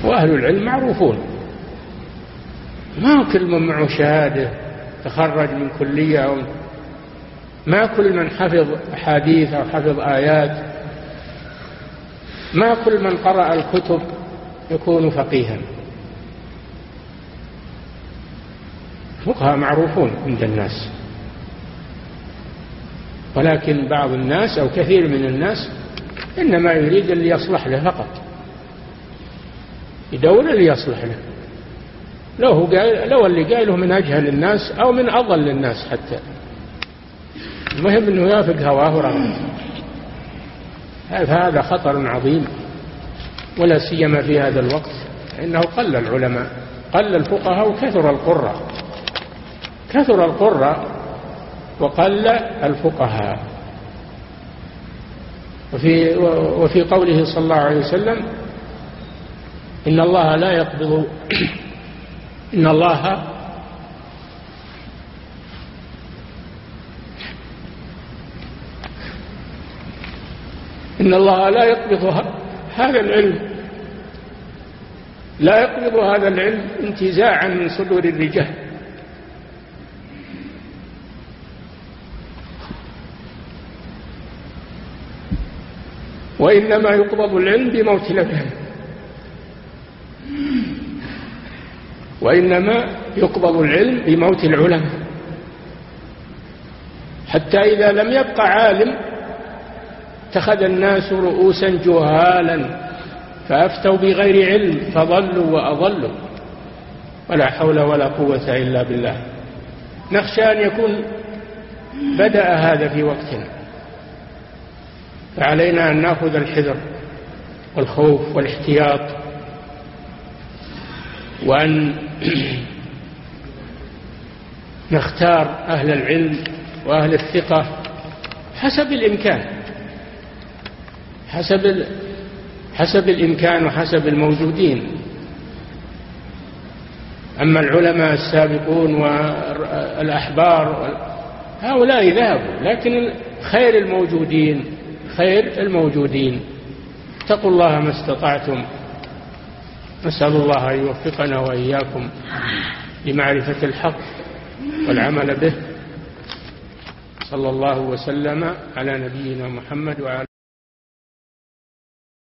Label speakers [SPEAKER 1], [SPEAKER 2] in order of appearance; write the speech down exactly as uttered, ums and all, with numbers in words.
[SPEAKER 1] وأهل العلم معروفون، ما كل من معه شهادة تخرج من كلية، أو ما كل من حفظ حديث أو حفظ آيات، ما كل من قرأ الكتب يكون فقيها. فقهاء معروفون عند الناس، ولكن بعض الناس أو كثير من الناس إنما يريد اللي يصلح له فقط، يدور اللي يصلح له، لو, هو قال لو اللي قايله من أجهل الناس أو من أضل الناس حتى، المهم أنه يوافق هواه ورغبته. هذا خطر عظيم، ولا سيما في هذا الوقت، إنه قل العلماء، قل الفقهاء وكثر القراء، كثر القراء وقل الفقهاء. وفي, وفي قوله صلى الله عليه وسلم إن الله لا يقبض إن الله إن الله لا يقبض هذا العلم لا يقبض هذا العلم انتزاعا من صدور الرجال، وإنما يقبض العلم بموت الأبهام، وإنما يقبض العلم بموت العلماء، حتى إذا لم يبق عالم اتخذ الناس رؤوسا جهالا فأفتوا بغير علم فضلوا وأضلوا، ولا حول ولا قوة إلا بالله. نخشى أن يكون بدأ هذا في وقتنا، فعلينا أن نأخذ الحذر والخوف والاحتياط، وأن نختار أهل العلم وأهل الثقة حسب الإمكان، حسب حسب الإمكان وحسب الموجودين. أما العلماء السابقون والأحبار هؤلاء ذهبوا، لكن خير الموجودين خير الموجودين. اتقوا الله ما استطعتم. نسأل الله أن يوفقنا وإياكم لمعرفة الحق والعمل به. صلى الله وسلم على نبينا محمد وعلى